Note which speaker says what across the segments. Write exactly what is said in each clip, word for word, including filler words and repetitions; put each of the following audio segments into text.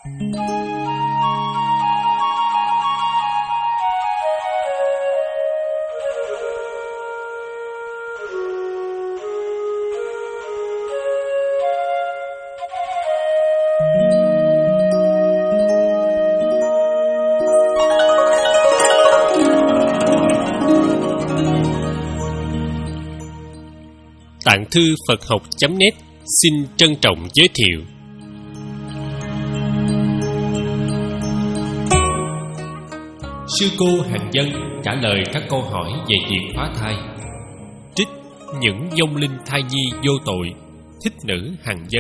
Speaker 1: Tạng thư Phật học chấm net xin trân trọng giới thiệu. Sư cô Hằng Dân trả lời các câu hỏi về việc phá thai. Trích Những vong linh thai nhi vô tội, thích nữ Hằng Dân.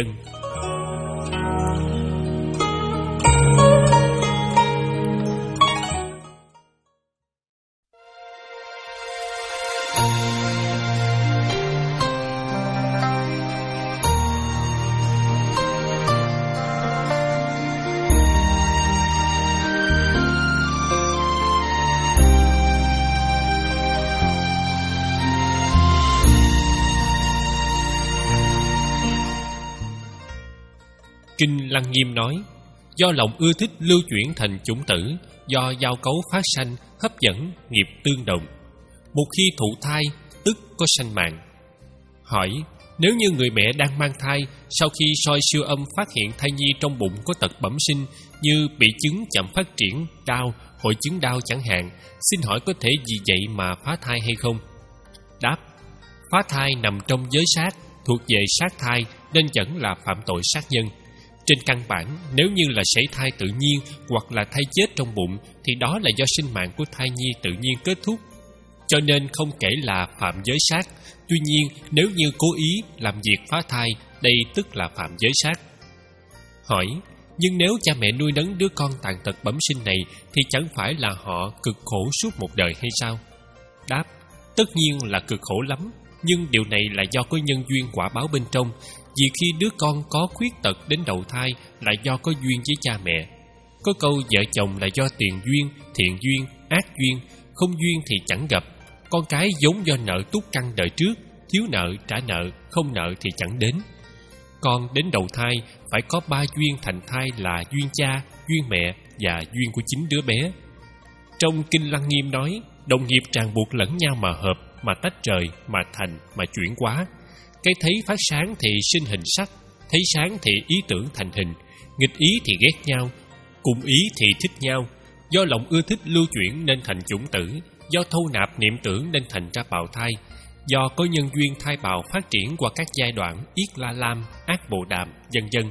Speaker 1: Kinh Lăng Nghiêm nói, do lòng ưa thích lưu chuyển thành chủng tử, do giao cấu phát sanh, hấp dẫn, nghiệp tương đồng. Một khi thụ thai, tức có sanh mạng. Hỏi, nếu như người mẹ đang mang thai, sau khi soi siêu âm phát hiện thai nhi trong bụng có tật bẩm sinh như bị chứng chậm phát triển, đau, hội chứng đau chẳng hạn, xin hỏi có thể vì vậy mà phá thai hay không? Đáp, phá thai nằm trong giới sát, thuộc về sát thai nên vẫn là phạm tội sát nhân. Trên căn bản, nếu như là sảy thai tự nhiên hoặc là thai chết trong bụng thì đó là do sinh mạng của thai nhi tự nhiên kết thúc, cho nên không kể là phạm giới sát. Tuy nhiên, nếu như cố ý làm việc phá thai, đây tức là phạm giới sát. Hỏi, nhưng nếu cha mẹ nuôi nấng đứa con tàn tật bẩm sinh này thì chẳng phải là họ cực khổ suốt một đời hay sao? Đáp, tất nhiên là cực khổ lắm, nhưng điều này là do có nhân duyên quả báo bên trong. Vì khi đứa con có khuyết tật đến đầu thai là do có duyên với cha mẹ. Có câu vợ chồng là do tiền duyên, thiện duyên, ác duyên, không duyên thì chẳng gặp. Con cái vốn do nợ túc căn đời trước, thiếu nợ trả nợ, không nợ thì chẳng đến. Con đến đầu thai phải có ba duyên thành thai là duyên cha, duyên mẹ và duyên của chính đứa bé. Trong Kinh Lăng Nghiêm nói, đồng nghiệp ràng buộc lẫn nhau mà hợp, mà tách rời, mà thành, mà chuyển hóa. Cái thấy phát sáng thì sinh hình sắc, thấy sáng thì ý tưởng thành hình, nghịch ý thì ghét nhau, cùng ý thì thích nhau. Do lòng ưa thích lưu chuyển nên thành chủng tử, do thâu nạp niệm tưởng nên thành ra bào thai, do có nhân duyên thai bào phát triển qua các giai đoạn Yết La Lam, Ác Bồ Đàm, vân vân.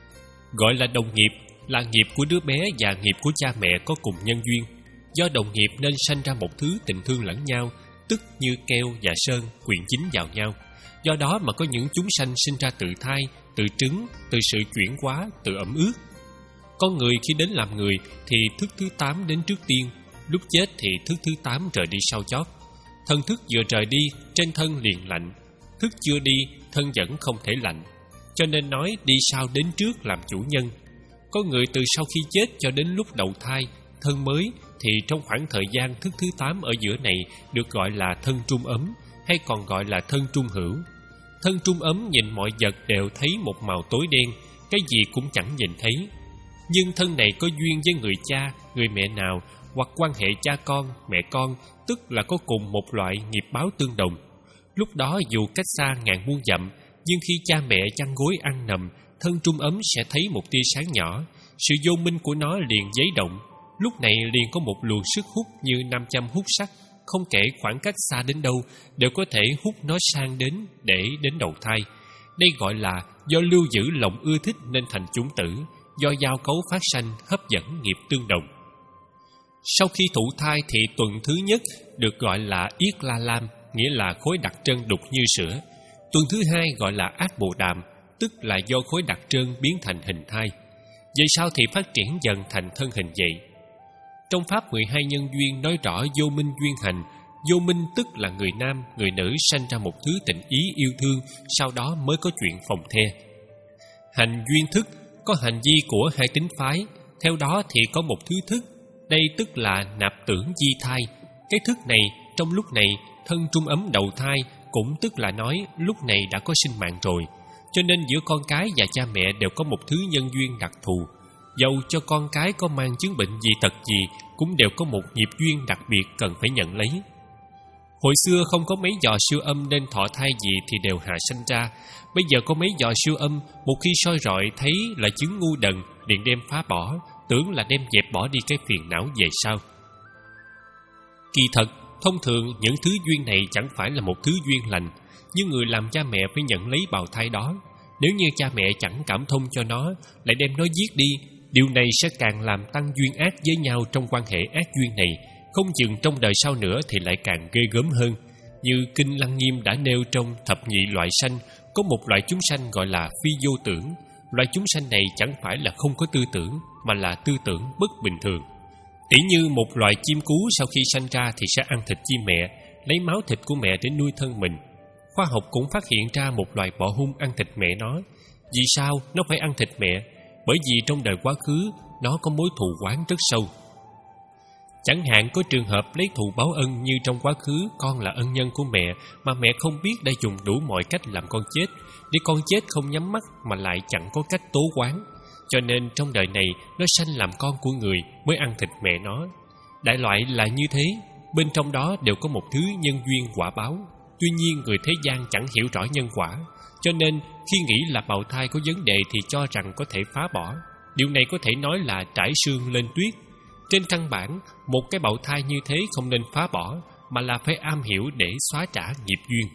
Speaker 1: Gọi là đồng nghiệp là nghiệp của đứa bé và nghiệp của cha mẹ có cùng nhân duyên. Do đồng nghiệp nên sanh ra một thứ tình thương lẫn nhau, tức như keo và sơn quyện dính vào nhau. Do đó mà có những chúng sanh sinh ra tự thai, tự trứng, từ sự chuyển hóa, tự ẩm ướt. Con người khi đến làm người thì thức thứ tám đến trước tiên, lúc chết thì thức thứ tám rời đi sau chót. Thân thức vừa rời đi, trên thân liền lạnh. Thức chưa đi, thân vẫn không thể lạnh. Cho nên nói đi sau đến trước làm chủ nhân. Có người từ sau khi chết cho đến lúc đầu thai, thân mới, thì trong khoảng thời gian thức thứ tám ở giữa này được gọi là thân trung ấm, hay còn gọi là thân trung hữu. Thân trung ấm nhìn mọi vật đều thấy một màu tối đen, cái gì cũng chẳng nhìn thấy. Nhưng thân này có duyên với người cha, người mẹ nào, hoặc quan hệ cha con, mẹ con, tức là có cùng một loại nghiệp báo tương đồng. Lúc đó dù cách xa ngàn muôn dặm, nhưng khi cha mẹ chăn gối ăn nằm, thân trung ấm sẽ thấy một tia sáng nhỏ. Sự vô minh của nó liền giấy động. Lúc này liền có một luồng sức hút như nam châm hút sắt, không kể khoảng cách xa đến đâu đều có thể hút nó sang đến để đến đầu thai. Đây gọi là do lưu giữ lòng ưa thích nên thành chủng tử, do giao cấu phát sanh hấp dẫn nghiệp tương đồng. Sau khi thụ thai thì tuần thứ nhất được gọi là Yết La Lam, nghĩa là khối đặc trân đục như sữa. Tuần thứ hai gọi là Ác Bồ Đàm, tức là do khối đặc trân biến thành hình thai. Về sau thì phát triển dần thành thân hình vậy. Trong Pháp mười hai nhân duyên nói rõ vô minh duyên hành. Vô minh tức là người nam, người nữ sanh ra một thứ tình ý yêu thương, sau đó mới có chuyện phòng the. Hành duyên thức có hành vi của hai tính phái, theo đó thì có một thứ thức. Đây tức là nạp tưởng di thai. Cái thức này, trong lúc này, thân trung ấm đầu thai, cũng tức là nói lúc này đã có sinh mạng rồi. Cho nên giữa con cái và cha mẹ đều có một thứ nhân duyên đặc thù. Dầu cho con cái có mang chứng bệnh gì tật gì cũng đều có một nghiệp duyên đặc biệt cần phải nhận lấy. Hồi xưa không có mấy giò siêu âm nên thọ thai gì thì đều hạ sanh ra. Bây giờ có mấy giò siêu âm, một khi soi rọi thấy là chứng ngu đần, liền đem phá bỏ, tưởng là đem dẹp bỏ đi cái phiền não về sau. Kỳ thật, thông thường những thứ duyên này chẳng phải là một thứ duyên lành, nhưng người làm cha mẹ phải nhận lấy bào thai đó. Nếu như cha mẹ chẳng cảm thông cho nó, lại đem nó giết đi, điều này sẽ càng làm tăng duyên ác với nhau trong quan hệ ác duyên này. Không chừng trong đời sau nữa thì lại càng ghê gớm hơn. Như Kinh Lăng Nghiêm đã nêu trong thập nhị loại sanh, có một loại chúng sanh gọi là phi vô tưởng. Loại chúng sanh này chẳng phải là không có tư tưởng, mà là tư tưởng bất bình thường. Tỉ như một loài chim cú sau khi sanh ra thì sẽ ăn thịt chim mẹ, lấy máu thịt của mẹ để nuôi thân mình. Khoa học cũng phát hiện ra một loài bọ hung ăn thịt mẹ nó. Vì sao nó phải ăn thịt mẹ? Bởi vì trong đời quá khứ nó có mối thù oán rất sâu. Chẳng hạn có trường hợp lấy thù báo ân, như trong quá khứ con là ân nhân của mẹ mà mẹ không biết đã dùng đủ mọi cách làm con chết, để con chết không nhắm mắt mà lại chẳng có cách tố oán. Cho nên trong đời này nó sanh làm con của người mới ăn thịt mẹ nó. Đại loại là như thế, bên trong đó đều có một thứ nhân duyên quả báo. Tuy nhiên người thế gian chẳng hiểu rõ nhân quả, cho nên khi nghĩ là bào thai có vấn đề thì cho rằng có thể phá bỏ. Điều này có thể nói là trải sương lên tuyết. Trên căn bản, một cái bào thai như thế không nên phá bỏ, mà là phải am hiểu để xóa trả nghiệp duyên.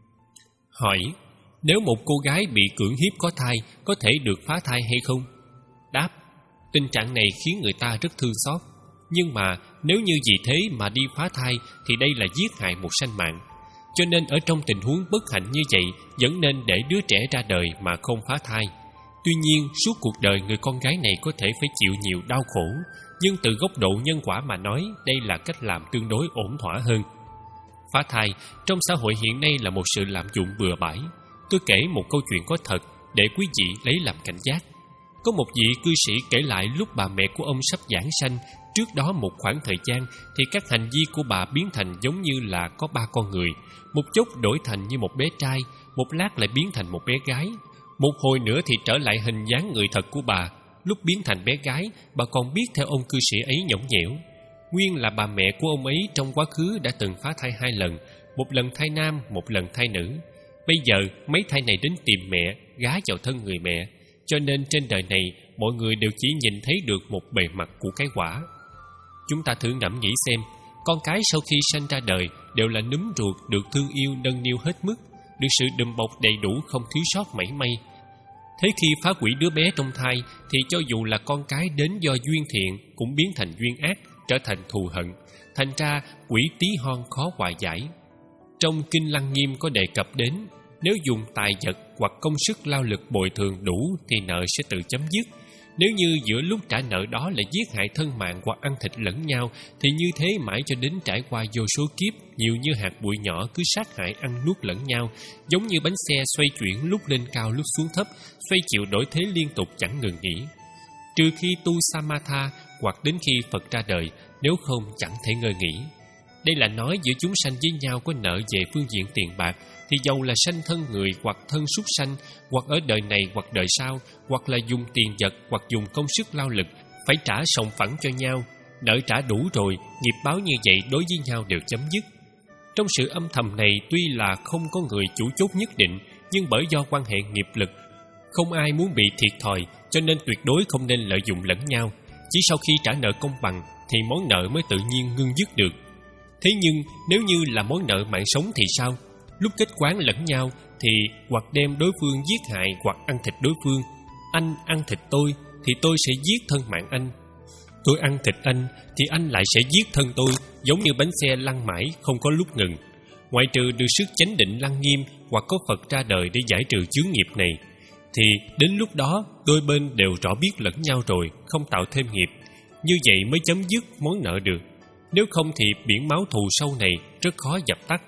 Speaker 1: Hỏi, nếu một cô gái bị cưỡng hiếp có thai, có thể được phá thai hay không? Đáp, tình trạng này khiến người ta rất thương xót. Nhưng mà nếu như vì thế mà đi phá thai thì đây là giết hại một sanh mạng. Cho nên ở trong tình huống bất hạnh như vậy, vẫn nên để đứa trẻ ra đời mà không phá thai. Tuy nhiên, suốt cuộc đời người con gái này có thể phải chịu nhiều đau khổ, nhưng từ góc độ nhân quả mà nói, đây là cách làm tương đối ổn thỏa hơn. Phá thai trong xã hội hiện nay là một sự lạm dụng bừa bãi. Tôi kể một câu chuyện có thật để quý vị lấy làm cảnh giác. Có một vị cư sĩ kể lại lúc bà mẹ của ông sắp giảng sanh, trước đó một khoảng thời gian thì các hành vi của bà biến thành giống như là có ba con người. Một chốc đổi thành như một bé trai, một lát lại biến thành một bé gái. Một hồi nữa thì trở lại hình dáng người thật của bà. Lúc biến thành bé gái, bà còn biết theo ông cư sĩ ấy nhõng nhẽo. Nguyên là bà mẹ của ông ấy trong quá khứ đã từng phá thai hai lần, một lần thai nam, một lần thai nữ. Bây giờ mấy thai này đến tìm mẹ, gá vào thân người mẹ. Cho nên trên đời này mọi người đều chỉ nhìn thấy được một bề mặt của cái quả. Chúng ta thử ngẫm nghĩ xem, con cái sau khi sanh ra đời đều là núm ruột, được thương yêu nâng niu hết mức, được sự đùm bọc đầy đủ không thiếu sót mảy may. Thế khi phá hủy đứa bé trong thai thì cho dù là con cái đến do duyên thiện cũng biến thành duyên ác, trở thành thù hận. Thành ra quỷ tí hon khó hòa giải. Trong Kinh Lăng Nghiêm có đề cập đến, nếu dùng tài vật hoặc công sức lao lực bồi thường đủ thì nợ sẽ tự chấm dứt. Nếu như giữa lúc trả nợ đó lại giết hại thân mạng hoặc ăn thịt lẫn nhau, thì như thế mãi cho đến trải qua vô số kiếp, nhiều như hạt bụi nhỏ cứ sát hại ăn nuốt lẫn nhau, giống như bánh xe xoay chuyển lúc lên cao lúc xuống thấp, xoay chịu đổi thế liên tục chẳng ngừng nghỉ. Trừ khi tu Samatha hoặc đến khi Phật ra đời, nếu không chẳng thể ngơi nghỉ. Đây là nói giữa chúng sanh với nhau có nợ về phương diện tiền bạc, thì dầu là sanh thân người hoặc thân súc sanh, hoặc ở đời này hoặc đời sau, hoặc là dùng tiền vật hoặc dùng công sức lao lực, phải trả sòng phẳng cho nhau. Nợ trả đủ rồi, nghiệp báo như vậy đối với nhau đều chấm dứt. Trong sự âm thầm này tuy là không có người chủ chốt nhất định, nhưng bởi do quan hệ nghiệp lực, không ai muốn bị thiệt thòi, cho nên tuyệt đối không nên lợi dụng lẫn nhau. Chỉ sau khi trả nợ công bằng thì món nợ mới tự nhiên ngưng dứt được. Thế nhưng nếu như là món nợ mạng sống thì sao? Lúc kết quán lẫn nhau thì hoặc đem đối phương giết hại hoặc ăn thịt đối phương. Anh ăn thịt tôi thì tôi sẽ giết thân mạng anh. Tôi ăn thịt anh thì anh lại sẽ giết thân tôi, giống như bánh xe lăn mãi không có lúc ngừng. Ngoại trừ được sức chánh định lăng nghiêm hoặc có Phật ra đời để giải trừ chướng nghiệp này, thì đến lúc đó đôi bên đều rõ biết lẫn nhau rồi, không tạo thêm nghiệp. Như vậy mới chấm dứt món nợ được. Nếu không thì biển máu thù sâu này rất khó dập tắt.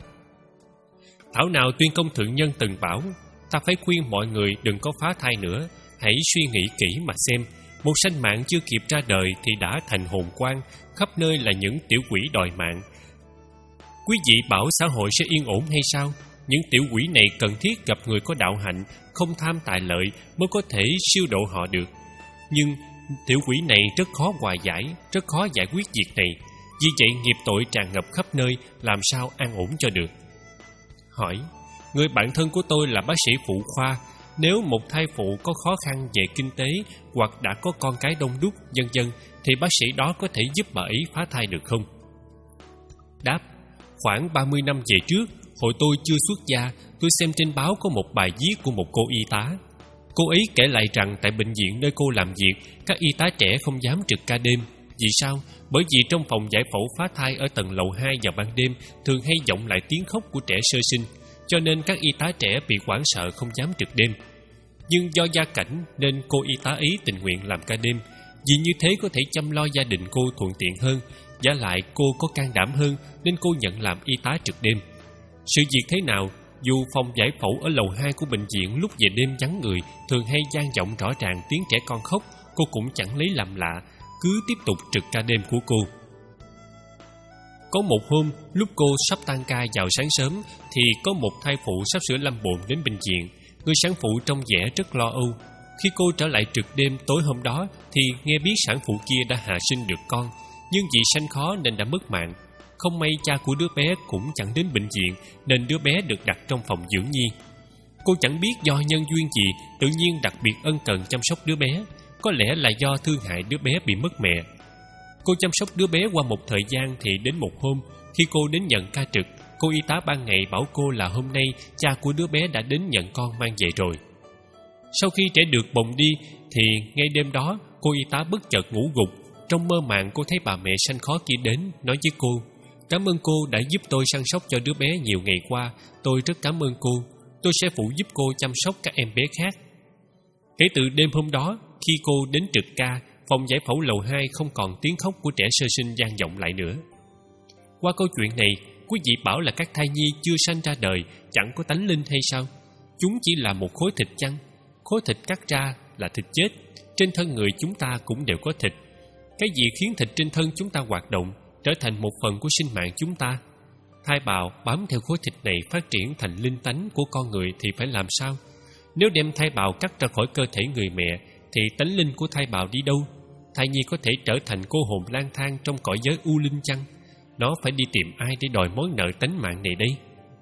Speaker 1: Thảo nào Tuyên Công Thượng Nhân từng bảo, ta phải khuyên mọi người đừng có phá thai nữa. Hãy suy nghĩ kỹ mà xem, một sanh mạng chưa kịp ra đời thì đã thành hồn quan, khắp nơi là những tiểu quỷ đòi mạng. Quý vị bảo xã hội sẽ yên ổn hay sao? Những tiểu quỷ này cần thiết gặp người có đạo hạnh, không tham tài lợi mới có thể siêu độ họ được. Nhưng tiểu quỷ này rất khó hòa giải, rất khó giải quyết việc này. Vì vậy nghiệp tội tràn ngập khắp nơi, làm sao an ổn cho được? Hỏi: người bạn thân của tôi là bác sĩ phụ khoa. Nếu một thai phụ có khó khăn về kinh tế hoặc đã có con cái đông đúc, vân vân, thì bác sĩ đó có thể giúp bà ấy phá thai được không? Đáp: khoảng ba mươi năm về trước, hồi tôi chưa xuất gia, tôi xem trên báo có một bài viết của một cô y tá. Cô ấy kể lại rằng tại bệnh viện nơi cô làm việc, các y tá trẻ không dám trực ca đêm. Vì sao? Bởi vì trong phòng giải phẫu phá thai ở tầng lầu hai vào ban đêm thường hay vọng lại tiếng khóc của trẻ sơ sinh, cho nên các y tá trẻ bị hoảng sợ không dám trực đêm. Nhưng do gia cảnh nên cô y tá ấy tình nguyện làm ca đêm, vì như thế có thể chăm lo gia đình cô thuận tiện hơn. Vả lại cô có can đảm hơn nên cô nhận làm y tá trực đêm. Sự việc thế nào, dù phòng giải phẫu ở lầu hai của bệnh viện lúc về đêm vắng người thường hay vang vọng rõ ràng tiếng trẻ con khóc, cô cũng chẳng lấy làm lạ, cứ tiếp tục trực ca đêm của cô. Có một hôm, lúc cô sắp tan ca vào sáng sớm, thì có một thai phụ sắp sửa lâm bồn đến bệnh viện. Người sản phụ trông vẻ rất lo âu. Khi cô trở lại trực đêm tối hôm đó, thì nghe biết sản phụ kia đã hạ sinh được con, nhưng vì sanh khó nên đã mất mạng. Không may cha của đứa bé cũng chẳng đến bệnh viện, nên đứa bé được đặt trong phòng dưỡng nhi. Cô chẳng biết do nhân duyên gì tự nhiên đặc biệt ân cần chăm sóc đứa bé. Có lẽ là do thương hại đứa bé bị mất mẹ. Cô chăm sóc đứa bé qua một thời gian thì đến một hôm, khi cô đến nhận ca trực, cô y tá ban ngày bảo cô là hôm nay cha của đứa bé đã đến nhận con mang về rồi. Sau khi trẻ được bồng đi thì ngay đêm đó cô y tá bất chợt ngủ gục. Trong mơ màng cô thấy bà mẹ sanh khó kia đến, nói với cô: cảm ơn cô đã giúp tôi săn sóc cho đứa bé nhiều ngày qua. Tôi rất cảm ơn cô. Tôi sẽ phụ giúp cô chăm sóc các em bé khác. Kể từ đêm hôm đó, khi cô đến trực ca, phòng giải phẫu lầu hai không còn tiếng khóc của trẻ sơ sinh vang vọng lại nữa. Qua câu chuyện này, quý vị bảo là các thai nhi chưa sanh ra đời chẳng có tánh linh hay sao? Chúng chỉ là một khối thịt chăng? Khối thịt cắt ra là thịt chết. Trên thân người chúng ta cũng đều có thịt. Cái gì khiến thịt trên thân chúng ta hoạt động, trở thành một phần của sinh mạng chúng ta? Thai bào bám theo khối thịt này phát triển thành linh tánh của con người thì phải làm sao? Nếu đem thai bào cắt ra khỏi cơ thể người mẹ thì tánh linh của thai bào đi đâu? Thai nhi có thể trở thành cô hồn lang thang trong cõi giới u linh chăng? Nó phải đi tìm ai để đòi mối nợ tánh mạng này đây?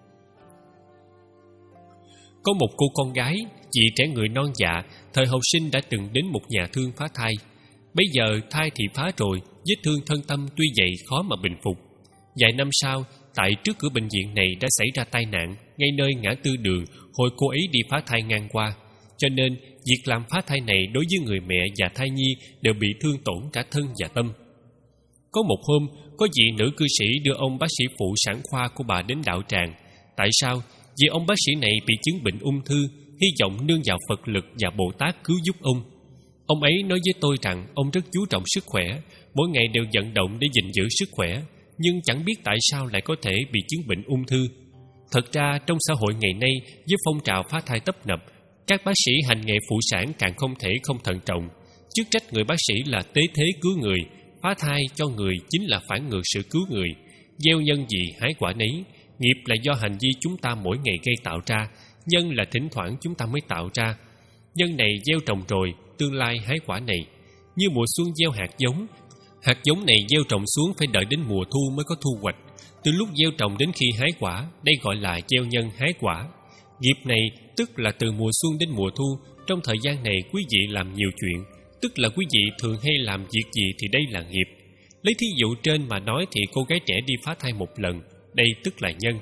Speaker 1: Có một cô con gái, chị trẻ người non dạ, thời học sinh đã từng đến một nhà thương phá thai. Bây giờ thai thì phá rồi, vết thương thân tâm tuy vậy khó mà bình phục. Vài năm sau, tại trước cửa bệnh viện này đã xảy ra tai nạn ngay nơi ngã tư đường hồi cô ấy đi phá thai ngang qua. Cho nên việc làm phá thai này đối với người mẹ và thai nhi đều bị thương tổn cả thân và tâm. Có một hôm, có vị nữ cư sĩ đưa ông bác sĩ phụ sản khoa của bà đến đạo tràng. Tại sao? Vì ông bác sĩ này bị chứng bệnh ung thư, hy vọng nương vào Phật lực và Bồ Tát cứu giúp ông. Ông ấy nói với tôi rằng ông rất chú trọng sức khỏe, mỗi ngày đều vận động để gìn giữ sức khỏe, nhưng chẳng biết tại sao lại có thể bị chứng bệnh ung thư. Thật ra trong xã hội ngày nay, với phong trào phá thai tấp nập, các bác sĩ hành nghề phụ sản càng không thể không thận trọng. Chức trách người bác sĩ là tế thế cứu người, phá thai cho người chính là phản ngược sự cứu người. Gieo nhân gì hái quả nấy. Nghiệp là do hành vi chúng ta mỗi ngày gây tạo ra, nhân là thỉnh thoảng chúng ta mới tạo ra. Nhân này gieo trồng rồi, tương lai hái quả này. Như mùa xuân gieo hạt giống, hạt giống này gieo trồng xuống phải đợi đến mùa thu mới có thu hoạch. Từ lúc gieo trồng đến khi hái quả, đây gọi là gieo nhân hái quả. Nghiệp này tức là từ mùa xuân đến mùa thu. Trong thời gian này quý vị làm nhiều chuyện, tức là quý vị thường hay làm việc gì thì đây là nghiệp. Lấy thí dụ trên mà nói thì cô gái trẻ đi phá thai một lần, đây tức là nhân.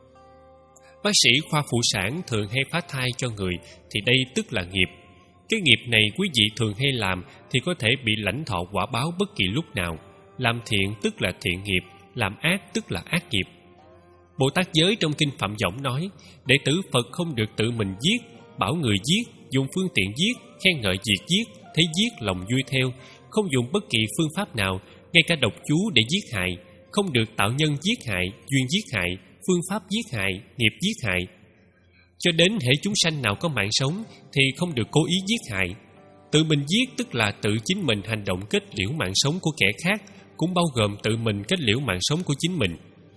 Speaker 1: Bác sĩ khoa phụ sản thường hay phá thai cho người thì đây tức là nghiệp. Cái nghiệp này quý vị thường hay làm thì có thể bị lãnh thọ quả báo bất kỳ lúc nào. Làm thiện tức là thiện nghiệp, làm ác tức là ác nghiệp. Bồ Tát Giới trong kinh Phạm Võng nói, đệ tử Phật không được tự mình giết, bảo người giết, dùng phương tiện giết, khen ngợi việc giết, thấy giết lòng vui theo, không dùng bất kỳ phương pháp nào, ngay cả độc chú để giết hại, không được tạo nhân giết hại, duyên giết hại, phương pháp giết hại, nghiệp giết hại. Cho đến hễ chúng sanh nào có mạng sống thì không được cố ý giết hại. Tự mình giết tức là tự chính mình hành động kết liễu mạng sống của kẻ khác, cũng bao gồm tự mình kết liễu mạng sống của chính mình.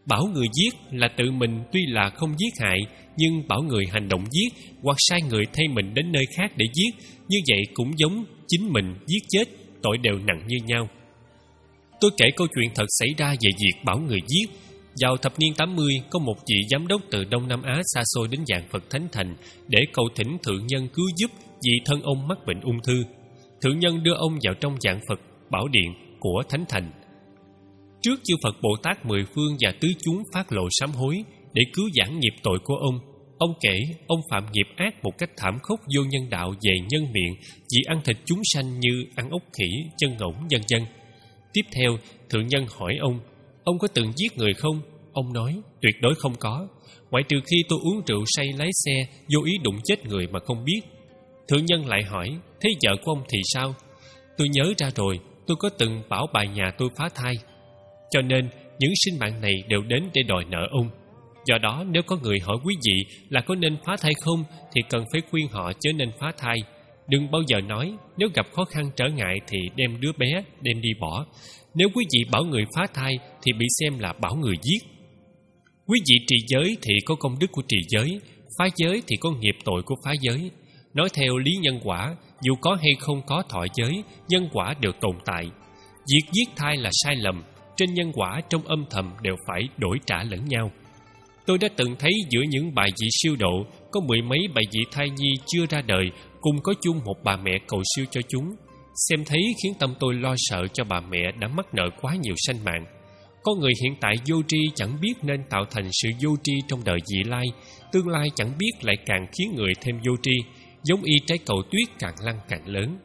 Speaker 1: Bảo người giết là tự mình tuy là không giết hại, nhưng bảo người hành động giết hoặc sai người thay mình đến nơi khác để giết, như vậy cũng giống chính mình giết chết, tội đều nặng như nhau. Tôi kể câu chuyện thật xảy ra về việc bảo người giết. Vào thập niên tám mươi, có một vị giám đốc từ Đông Nam Á xa xôi đến Vạn Phật Thánh Thành để cầu thỉnh thượng nhân cứu giúp vì thân ông mắc bệnh ung thư. Thượng nhân đưa ông vào trong Vạn Phật Bảo Điện của Thánh Thành. Trước chư Phật Bồ Tát mười phương và tứ chúng phát lộ sám hối để cứu vãn nghiệp tội của ông. Ông kể ông phạm nghiệp ác một cách thảm khốc vô nhân đạo về nhân miệng, vì ăn thịt chúng sanh như ăn ốc khỉ, chân ngỗng, vân vân. Tiếp theo, thượng nhân hỏi ông, ông có từng giết người không? Ông nói, tuyệt đối không có, ngoại trừ khi tôi uống rượu say lái xe, vô ý đụng chết người mà không biết. Thượng nhân lại hỏi, thế vợ của ông thì sao? Tôi nhớ ra rồi, tôi có từng bảo bà nhà tôi phá thai. Cho nên, những sinh mạng này đều đến để đòi nợ ông. Do đó, nếu có người hỏi quý vị là có nên phá thai không, thì cần phải khuyên họ chớ nên phá thai. Đừng bao giờ nói, nếu gặp khó khăn trở ngại thì đem đứa bé, đem đi bỏ. Nếu quý vị bảo người phá thai thì bị xem là bảo người giết. Quý vị trì giới thì có công đức của trì giới, phá giới thì có nghiệp tội của phá giới. Nói theo lý nhân quả, dù có hay không có thọ giới, nhân quả đều tồn tại. Việc giết thai là sai lầm, trên nhân quả trong âm thầm đều phải đổi trả lẫn nhau. Tôi đã từng thấy giữa những bài vị siêu độ, có mười mấy bài vị thai nhi chưa ra đời, cùng có chung một bà mẹ cầu siêu cho chúng. Xem thấy khiến tâm tôi lo sợ cho bà mẹ đã mắc nợ quá nhiều sanh mạng. Con người hiện tại vô tri chẳng biết nên tạo thành sự vô tri trong đời vị lai, tương lai chẳng biết lại càng khiến người thêm vô tri, giống y trái cầu tuyết càng lăn càng lớn.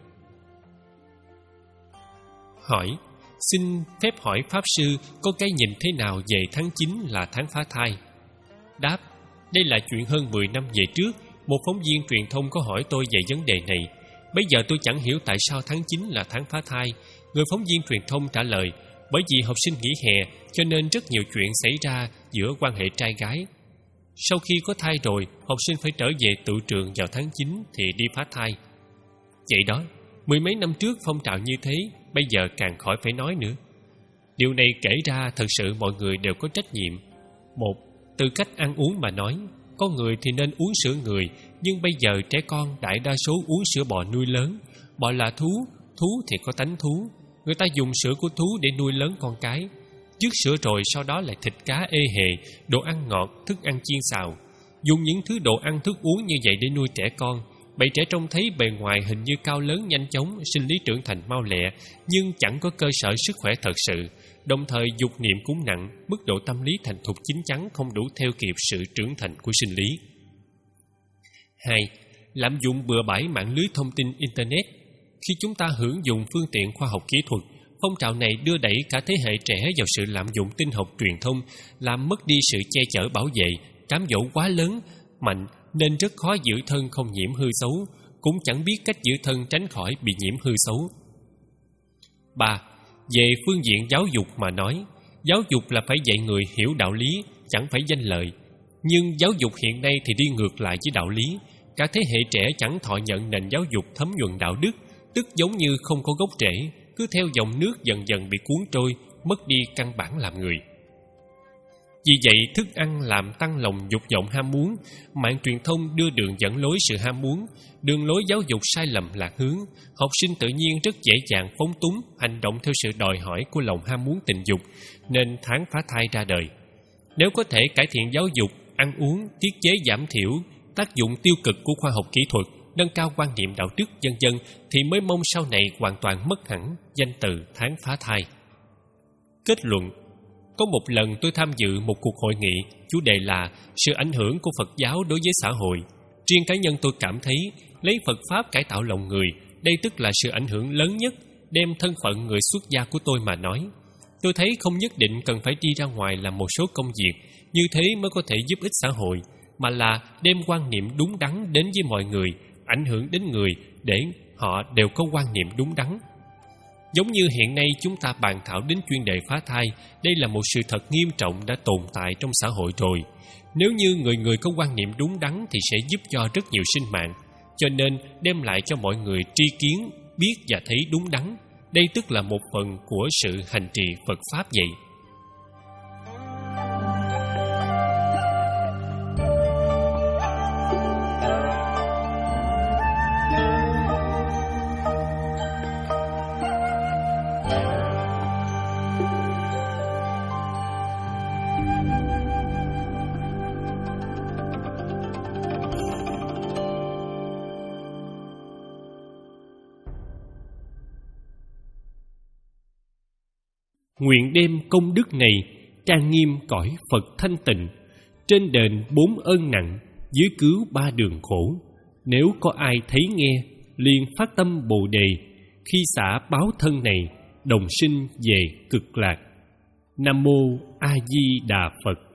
Speaker 1: Hỏi, xin phép hỏi Pháp Sư có cái nhìn thế nào về tháng chín là tháng phá thai? Đáp, đây là chuyện hơn mười năm về trước, một phóng viên truyền thông có hỏi tôi về vấn đề này. Bây giờ tôi chẳng hiểu tại sao tháng chín là tháng phá thai. Người phóng viên truyền thông trả lời, bởi vì học sinh nghỉ hè cho nên rất nhiều chuyện xảy ra giữa quan hệ trai gái. Sau khi có thai rồi, học sinh phải trở về tự trường vào tháng chín thì đi phá thai. Vậy đó, mười mấy năm trước phong trào như thế, bây giờ càng khỏi phải nói nữa. Điều này kể ra thật sự mọi người đều có trách nhiệm. Một, từ cách ăn uống mà nói, con người thì nên uống sữa người, nhưng bây giờ trẻ con đại đa số uống sữa bò nuôi lớn. Bò là thú, thú thì có tánh thú. Người ta dùng sữa của thú để nuôi lớn con cái. Trước sữa rồi sau đó lại thịt cá ê hề, đồ ăn ngọt, thức ăn chiên xào. Dùng những thứ đồ ăn thức uống như vậy để nuôi trẻ con. Bầy trẻ trông thấy bề ngoài hình như cao lớn nhanh chóng, sinh lý trưởng thành mau lẹ, nhưng chẳng có cơ sở sức khỏe thật sự. Đồng thời dục niệm cũng nặng, mức độ tâm lý thành thục chín chắn không đủ theo kịp sự trưởng thành của sinh lý. Hai, lạm dụng bừa bãi mạng lưới thông tin Internet. Khi chúng ta hưởng dụng phương tiện khoa học kỹ thuật, phong trào này đưa đẩy cả thế hệ trẻ vào sự lạm dụng tin học truyền thông, làm mất đi sự che chở bảo vệ, cám dỗ quá lớn, mạnh nên rất khó giữ thân không nhiễm hư xấu, cũng chẳng biết cách giữ thân tránh khỏi bị nhiễm hư xấu. Ba, về phương diện giáo dục mà nói, giáo dục là phải dạy người hiểu đạo lý, chẳng phải danh lợi. Nhưng giáo dục hiện nay thì đi ngược lại với đạo lý. Cả thế hệ trẻ chẳng thọ nhận nền giáo dục thấm nhuần đạo đức, tức giống như không có gốc rễ, cứ theo dòng nước dần dần bị cuốn trôi, mất đi căn bản làm người. Vì vậy, thức ăn làm tăng lòng dục vọng ham muốn, mạng truyền thông đưa đường dẫn lối sự ham muốn, đường lối giáo dục sai lầm lạc hướng, học sinh tự nhiên rất dễ dàng phóng túng, hành động theo sự đòi hỏi của lòng ham muốn tình dục, nên tháng phá thai ra đời. Nếu có thể cải thiện giáo dục, ăn uống, tiết chế giảm thiểu, tác dụng tiêu cực của khoa học kỹ thuật, nâng cao quan niệm đạo đức vân vân thì mới mong sau này hoàn toàn mất hẳn danh từ tháng phá thai. Kết luận. Có một lần tôi tham dự một cuộc hội nghị, chủ đề là sự ảnh hưởng của Phật giáo đối với xã hội. Riêng cá nhân tôi cảm thấy, lấy Phật Pháp cải tạo lòng người, đây tức là sự ảnh hưởng lớn nhất. Đem thân phận người xuất gia của tôi mà nói, tôi thấy không nhất định cần phải đi ra ngoài làm một số công việc, như thế mới có thể giúp ích xã hội, mà là đem quan niệm đúng đắn đến với mọi người, ảnh hưởng đến người để họ đều có quan niệm đúng đắn. Giống như hiện nay chúng ta bàn thảo đến chuyên đề phá thai, đây là một sự thật nghiêm trọng đã tồn tại trong xã hội rồi. Nếu như người người có quan niệm đúng đắn thì sẽ giúp cho rất nhiều sinh mạng, cho nên đem lại cho mọi người tri kiến, biết và thấy đúng đắn. Đây tức là một phần của sự hành trì Phật Pháp vậy. Nguyện đem công đức này trang nghiêm cõi Phật thanh tịnh, trên đền bốn ơn nặng, dưới cứu ba đường khổ. Nếu có ai thấy nghe, liền phát tâm Bồ Đề, khi xả báo thân này, đồng sinh về cực lạc. Nam mô A Di Đà Phật.